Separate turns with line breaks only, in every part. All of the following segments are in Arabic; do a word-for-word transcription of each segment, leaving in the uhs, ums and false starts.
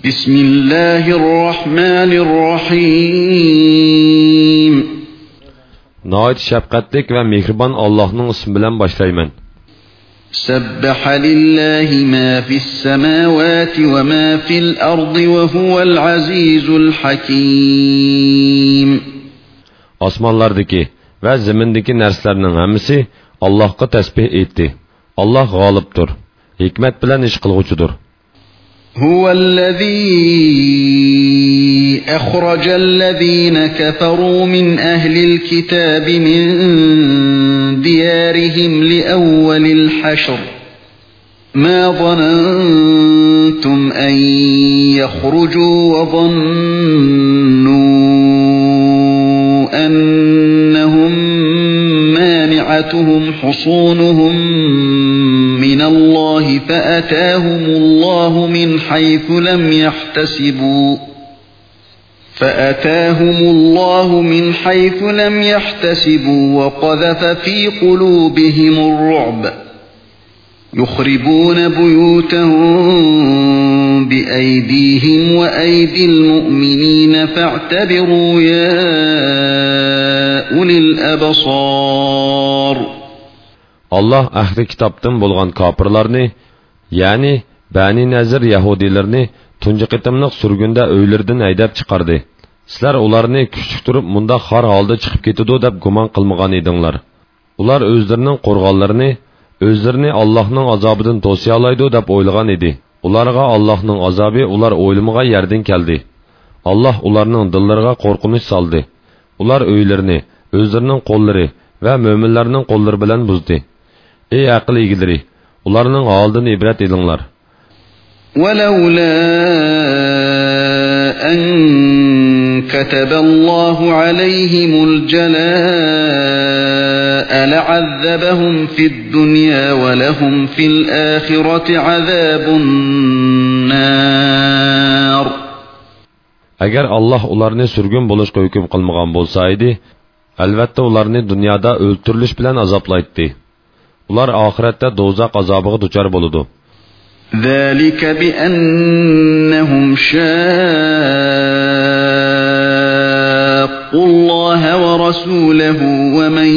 بسم الله الرحمن الرحيم
نهايت شفقتlik ve mehriban Allah'ın ismiyle başlayman.
سبح لله ما في السماوات وما في الأرض وهو العزيز الحكيم.
Osmonlardagi ve zemindeki narsalarning hammasi Allohga tasbih etdi. Allah g'olibdir, hikmat bilan ish qilg'uchidir.
هو الذي أخرج الذين كفروا من أهل الكتاب من ديارهم لأول الحشر ما ظننتم أن يخرجوا وظنوا أنهم مانعتهم حصونهم من الله فأتاهم الله من حيث لم يحتسبوا فأتاهم الله من حيث لم يحتسبوا وقذف في قلوبهم الرعب يخربون بيوتهم بأيديهم وأيدي المؤمنين فاعتبروا يا أولي الأبصار.
Allah ahli kitaptan bo'lgan kafirlarni, ya'ni Bani Nazir Yahudilarni tunji qitimliq surgunda o'ylaridan haydab chiqardi. Sizlar ularni kuchlik turib munda xor holda chiqib ketadi deb gumon qilmagan edinglar. Ular o'zlarining qo'rg'onlarini, o'zlarini Allohning azobidan to'siy oladi deb o'ylagan edi. Ularga Allohning azobi ular o'ylamagan yerdan keldi. Alloh ularning dillariga qo'rqinch soldi. Ular o'ylarini, o'zlarining qo'llari va mo'minlarning qo'llari bilan buzdi. Ey aql egilari, ularning holidan ibrat edinglar.
ولولا أن كتب الله عليهم الجلاء لعذبهم في الدنيا ولهم في الآخرة عذاب النار.
Agar Allah ularni surgun bo'lishga hukm qilmagan bo'lsa edi, albatta ularni dunyoda o'ltirilish bilan azoblaydi. Ular oxiratda do'zax azobiga duchor bo'ladi.
ذلك بأنهم شاقوا الله ورسوله ومن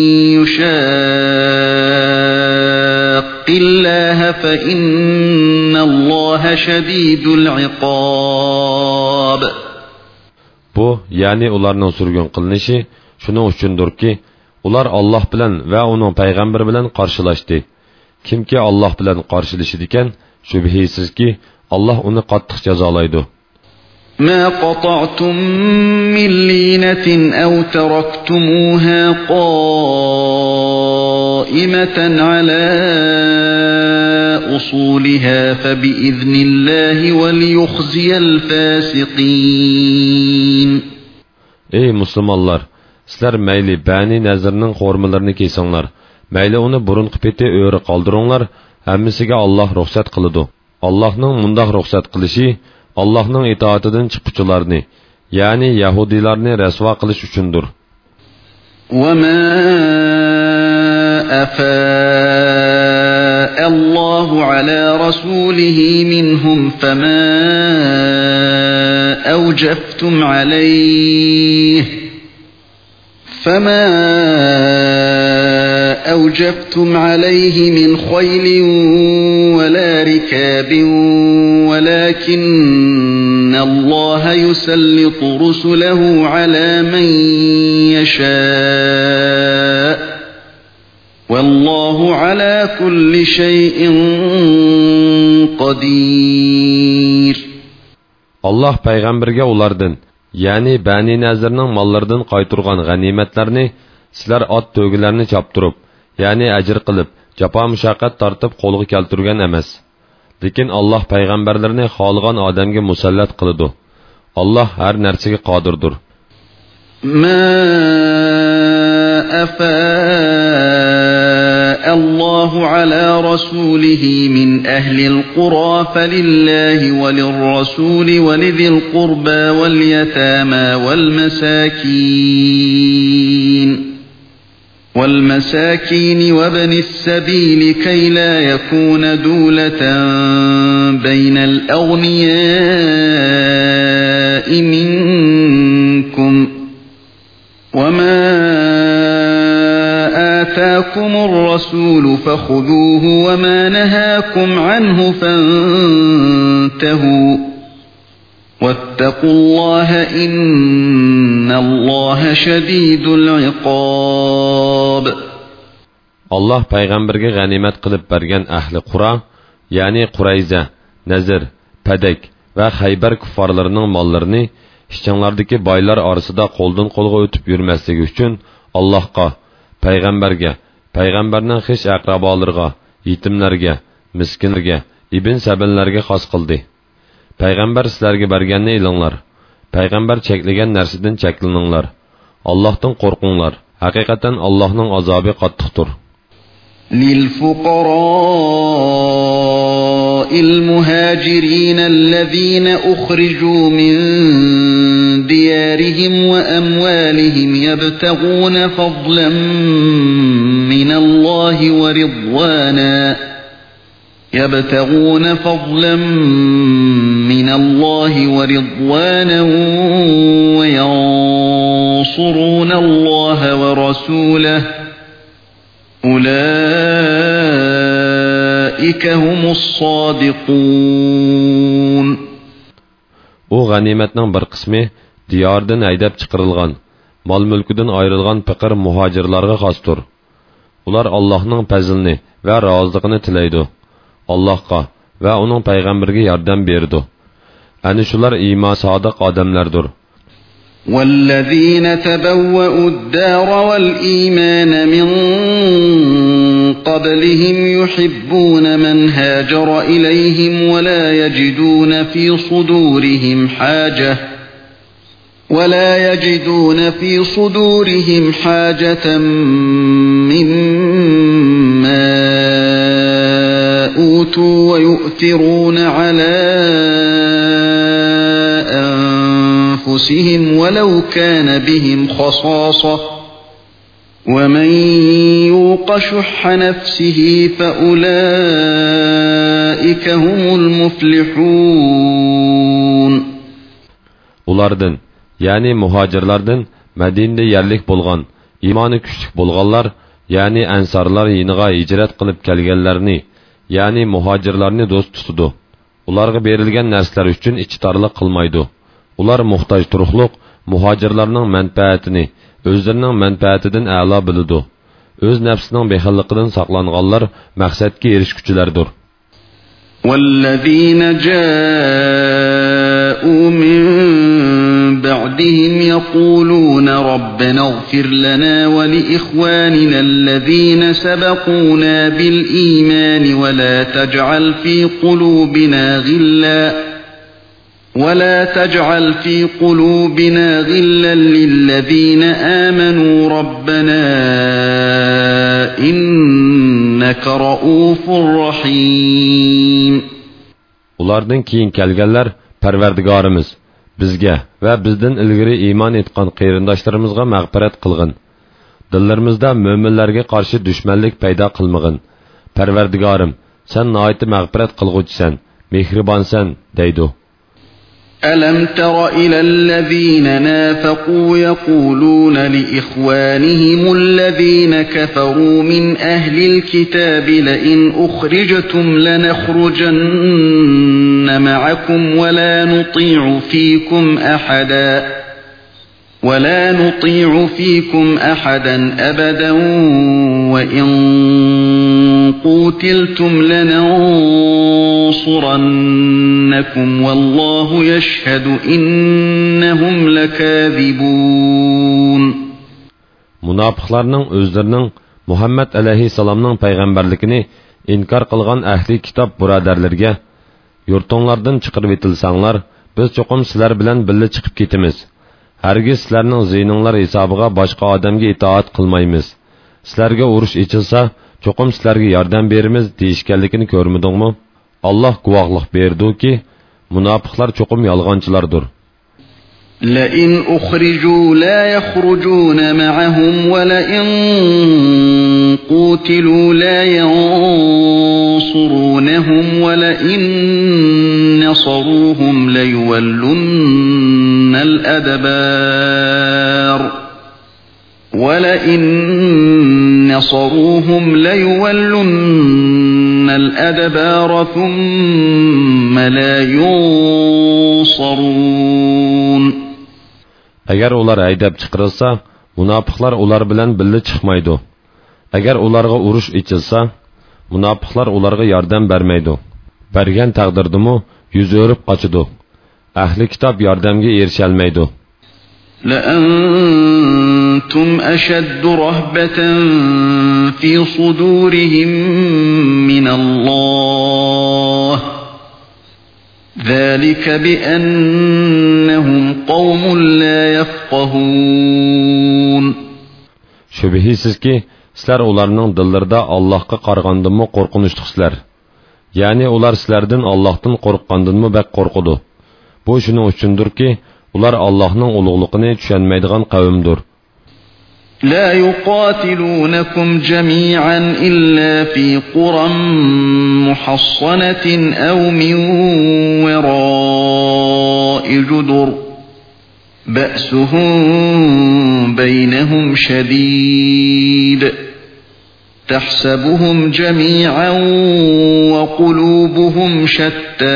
يشاق الله فإن الله شديد العقاب.
Bu, yani ularning surgun qilinishi shuning uchundir ki, ular Allah bilan va uning payg'ambari bilan qarshilashdi. Kimki Allah bilan qarshilashdi ekan, shubhisizki Allah uni qattiq jazolaydi.
ما قطعتم من لينة أو تركتموها قائمة على أصولها فبإذن الله وليخزي الفاسقين.
Ey Müslümanlar! Sizler meyli Bani Nazir'nin hormalarını kesinglar. Meyli onu burun qipeti öğrü qaldırыңlar. Hammasiga Allah ruxsat qiladi. Allohning mundaq ruxsat qilishi Allohning itoatidan chiquvchilarni, ya'ni Yahudilarni rasvo qilish uchundir.
وما أفاء الله على رسوله منهم فما أوجفتم عليه فما أوجفتم عليه من خيل ولا ركاب ولكن الله يسلط رسله على من يشاء والله على كل شيء قدير.
Allah peygamberge ulardan, yani Bani Nazir'nin mallardan qayturgan ganimetlerini sizler at tögülerini çaptırıp, yani acır qilib, jafo mushaqqat tortib qo'lga keltirgan emas. Lekin Allah payg'ambarlarni xohlagan odamga musallat qiladi. Allah har narsaga qodirdir.
Ma afa Allahu ala rasulihi min ahli al-qura falillahi walirrasuli walidhil qurba wal yatama wal masakin. والمساكين وابن السبيل كي لا يكون دولة بين الأغنياء منكم وما آتاكم الرسول فخذوه وما نهاكم عنه فانتهوا واتقوا الله إن الله شديد العقاب.
Allah payg'ambarga g'animat qilib bergan ahli Qura, ya'ni Qurayza, Nazir, Padak va Xaybar kuffarlarining mollarini ishchanlardagi boylar orasida qo'ldan qo'lga o'tib yurmasligi uchun Allohga, payg'ambarga, payg'ambarning xish aqrabolariga, yetimlarga, miskinlarga, ibn sabillarga xos qildi. Payg'ambar sizlarga berganni ilinglar. Payg'ambar cheklagan narsadan cheklaninglar. Allohdan qo'rqinglar. Haqiqatan Allohning azobi qattiqdir.
للفقراء المهاجرين الذين أخرجوا من ديارهم وأموالهم يبتغون فضلا من الله ورضوانا يبتغون فضلا من الله ورضوانا وينصرون الله ورسوله أولئك هم الصادقون.
O g'animatning bir qismi diyordan haydab chiqarilgan, mol mulkidan ayrilgan faqir muhojirlarga xosdir. Ular Allohning fazlini va roziligini tilaydi. Allohga va uning payg'ambariga yordam berdi. Ana shular iymon sodiq odamlardir.
والذين تبوأوا الدار والإيمان من قبلهم يحبون من هاجر إليهم ولا يجدون في صدورهم حاجة ولا يجدون في صدورهم حاجة مما أوتوا ويؤثرون على أنفسهم ولو كان بهم خصاصة ومن يوق شح نفسه فأولئك هم المفلحون.
Ulardan, yani muhacirlardan Madinada yerlik bo'lgan, iymoni kuchli bo'lganlar, yani ansarlar yiniga hijrat qilib kelganlarni, yani muhacirlarni do'st tutadi. Ularga berilgan narsalar uchun ichtorlik qilmaydi. Ular muhtoj turuqliq muhacirlarning manfaatini o'zlarining manfaatidan a'lo biladi. O'z nafsining behilliqidan saqlanganlar maqsadga erishguchilardir.
والذين جاءوا من بعدهم يقولون ربنا اغفر لنا ولإخواننا الذين سبقونا بالإيمان ولا تجعل في قلوبنا غلا ولا تجعل في قلوبنا غلا للذين آمنوا ربنا إنك رؤوف رحيم.
Ulardan keyin kelganlar Parvardigorimiz bizga va bizdan ilgari iymon etgan qarindoshlarimizga mag'firat qilgin. Dillarimizda mo'minlarga qarshi dushmanlik paydo qilmag'in. Parvardigorim, sen nihoyat mag'firat qilguvchisan, mehribonsan deydi.
ألم تر إلى الذين نافقوا يقولون لإخوانهم الذين كفروا من أهل الكتاب لئن أخرجتم لنخرجن معكم ولا نطيع فيكم أحدا ولا نطيع فيكم أحدا أبدا وإن قوتلتم لننصرنكم والله يشهد إنهم لكاذبون.
Munofiqlarning o'zlarining Muhammad alayhissalomning payg'ambarligini inkor qilgan ahli kitob birodarlarga yurtinglardan chiqarib etilsanglar, biz cho'qim sizlar bilan birga chiqib ketamiz. Hargiz sizlarning ziyninglar hisobiga boshqa odamga itoat qilmaymiz. Sizlarga urush ichilsa, cho'qim sizlarga yordam beramiz deyishganligini ko'rmadingmi? Alloh guvohlik berdi-ki, munofiqlar cho'qim yolg'onchilardir.
لئن أخرجوا لا يخرجون معهم ولئن قوتلوا لا ينصرونهم ولئن نصروهم ليولن الأدبار ولئن نصروهم ليولن الأدبار ثم لا ينصرون.
Agar ular haydab chiqarilsa, munofiqlar ular bilan birga chiqmaydi. Agar ularga urush ichilsa, munofiqlar ularga yordam bermaydi. Bergan taqdirdimi yuz o'rib qochidi. Ahli kitob yordamga erisha olmaydi.
لأنتم أشد رهبة في صدورهم من الله ذلك بأنهم قوم لا يفقهون.
Şübihisiz ki, sizler onların dillerinde Allah'a qarğandınmı qorqunuşluqsizlar. Yani ular sizlerden Allah'tan qorqqandınmı bək qorqudu. Bu şunun üçündür ki, ular Allah'ın uluğluğunu düşenmeydiğen qavimdir.
لا يقاتلونكم جميعا إلا في قرى محصنة أو من وراء جدر بأسهم بينهم شديد تحسبهم جميعا وقلوبهم شتى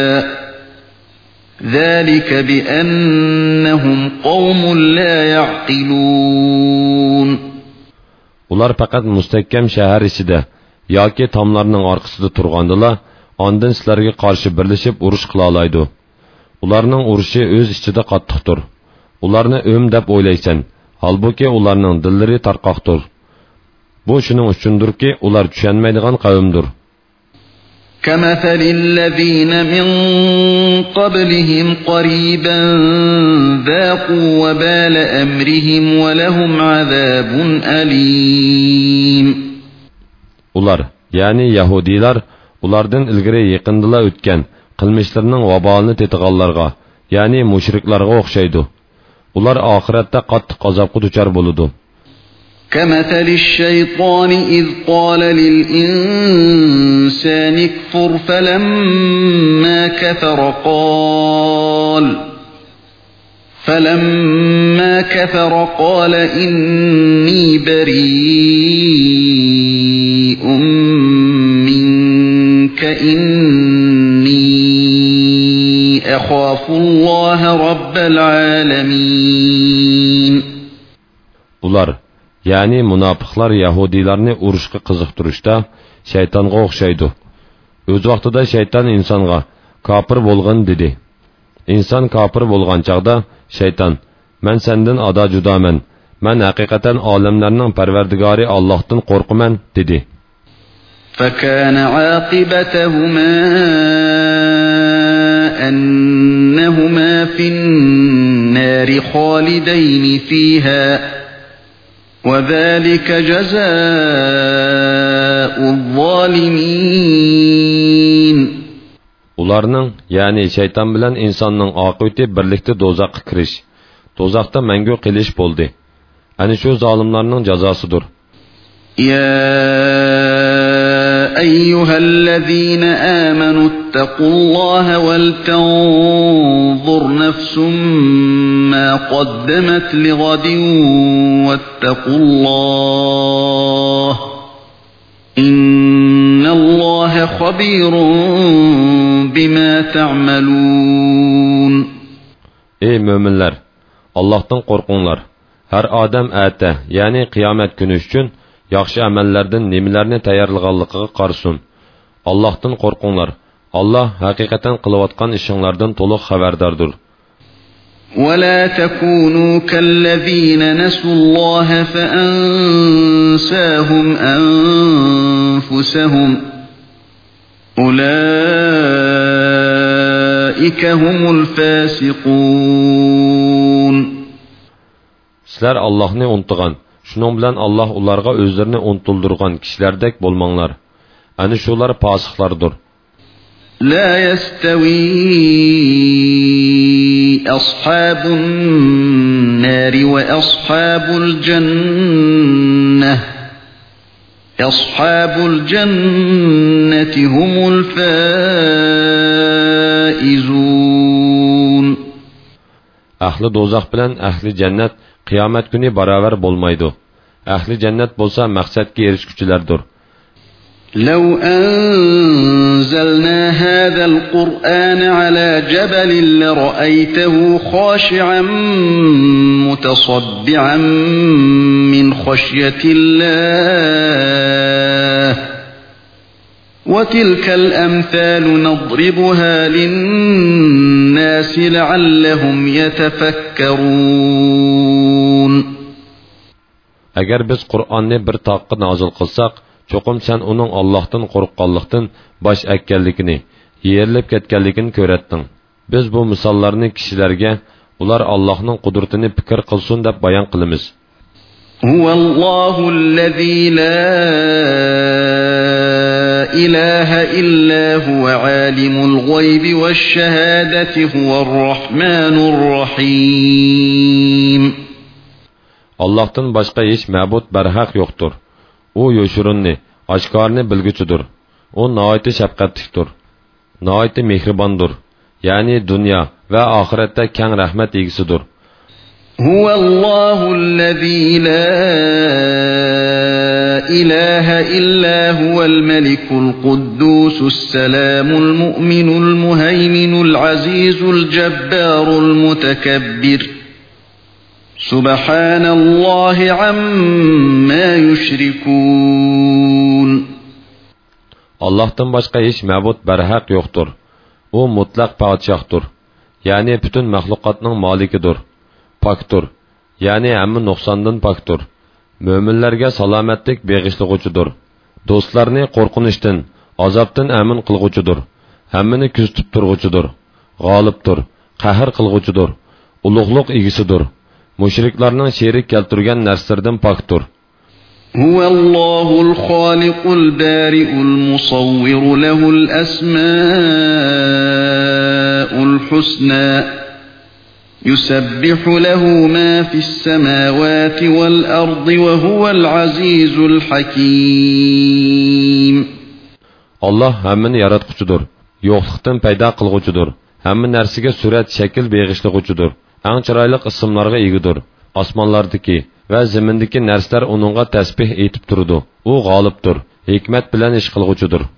ذلك بأنهم قوم لا يعقلون.
Ular faqat mustahkam shahar ichida yoki tomlarning orqasida turgandilar, ondan sizlarga qarshi birlashib urush qila oladi. Ularning urushi o'z ichida qattiqdir. Ularni o'm deb o'ylaysan, holbuki ularning dillari tarqoqdir. Bu shuning uchundirki, ular tushunmaydigan qavmdir.
كمثل الذين من قبلهم قريبا ذاقوا وبال أمرهم ولهم عذاب أليم. Ular, yani Yahudiler, ulardan ilgiri yaqindilar o'tgan qilmishlarining vabolini tetiganlarga, yani mushriklarga o'xshaydi. Ular oxiratda qattiq azobga duchor bo'ladi. كمثل الشيطان إذ قال للإنسان اكفر فلما كفر قال فلما كفر قال إني بريء منك إني أخاف الله رب العالمين.
Ular yani munofiqlar Yahudilarni urushga qiziqtirishda shaytonga o'xshaydi. O'z vaqtida shayton insonga kofir bo'lgin dedi. İnson kofir bo'lgan chaqda shayton: "Men sendan ado judaman. Men haqiqatan olamlarning Parvardigori Allohdan qo'rqaman" dedi.
فكان عاقبتهما أنهما في النار خالدين فيها وذلك جزاء الظالمين.
Ularning, yani şeytan bilan insonning oqibati birlikda do'zaxga kirish, do'zaxda mangu qilish bo'ldi. Ana shu zolimlarning jazosidir.
يا أيها الذين آمنوا اتقوا الله ولتنظر نفس ما قدمت لغد واتقوا الله إن الله خبير بما تعملون.
Ey müminler! Allah'tan korkunlar. Her adam ate, yani kıyamet günü üçün yaxşı amellerden nemilerini tayarlıqallıqıga qarsun. Allah'tan korkunlar. Allah hakikaten kılıvatkan işinlerden toluq haberdardır.
وَلَا تَكُونُوا كَالَّذ۪ينَ نَسُوا اللّٰهَ فَأَنْسَاهُمْ أَنْفُسَهُمْ أُولَٰئِكَ هُمُ الْفَاسِقُونَ.
Sizler Allah'ını unutgan, şunun bilen Allah onlarga özlerini unutuldurgan kişilerdek bolmanlar. Ani şular pasıqlardır.
لا يستوي أصحاب النار وأصحاب الجنة أصحاب الجنة هم الفائزون.
Ahli do'zax bilan ahli jannat qiyomat kuni barobar bo'lmaydi. Ahli jannat bo'lsa maqsadga erishguchilardir.
لو أنزلنا هذا القرآن على جبل لرأيته خاشعا متصدعا من خشية الله وتلك الأمثال نضربها للناس لعلهم يتفكرون.
Agar biz Qur'onni bir taqqa nozil qilsak, cho'qim sen uning Allohdan qo'rqqanlikdan bosh akkanligini, yerilib ketganligini ko'ratding. Biz bu misollarni kishilarga ular Allohning qudratini fikr qilsin deb bayon qilamiz.
Huvallohullazi la ilaha illa huwa alimul g'oybi vash shahadati huvar rahmanur rahim.
Allohdan boshqa hech ma'bud barhaq yo'qdir. U yo'shirinni, oshkorni bilguchidir. U nihoyat shafqatlidir, nihoyat mehribondir. Ya'ni dunyo va oxiratda keng rahmat egisidir.
Huvallohullazi la ilaha illa huval malikul quddusus salamul mu'minul muhayminul azizul jabbarul mutakabbir. Subhanallahi amma yushrikun.
Allohdan boshqa hech ma'bud barhaq yo'qdir. U mutlaq podshohdir. Ya'ni butun mahluqotning molikidir. Pokdir. Ya'ni hamma nuqsondan pokdir. Mo'minlarga salomatlik beg'ishlag'uchidir. Do'stlarni qo'rqinishdan, azobdan amin qilg'uchidir. Hammani kuzatib turg'uchidir. G'olibdir, qahr qilg'uchidir. Ulug'liq egisidir. Mushriklarning sherik keltirgan narsalardan pokdir.
Huvallohul xoliqul bari'ul musawwir lahul asmaul husna yusabbihu lahu ma fis samawati wal ardi wa huval azizul hakim.
Allah hammani yaratquchidir, yo'qlikdan paydo qilg'uchidir. Hamma narsaga surat, shakl beg'ishlag'uchidir. Eng chiroyli ismlarga egidir. Osmonlardagi va zamindagi narsalar uningga tasbih aytib turadi. U g'olibdir, hikmat bilan ish qilg'uchidir.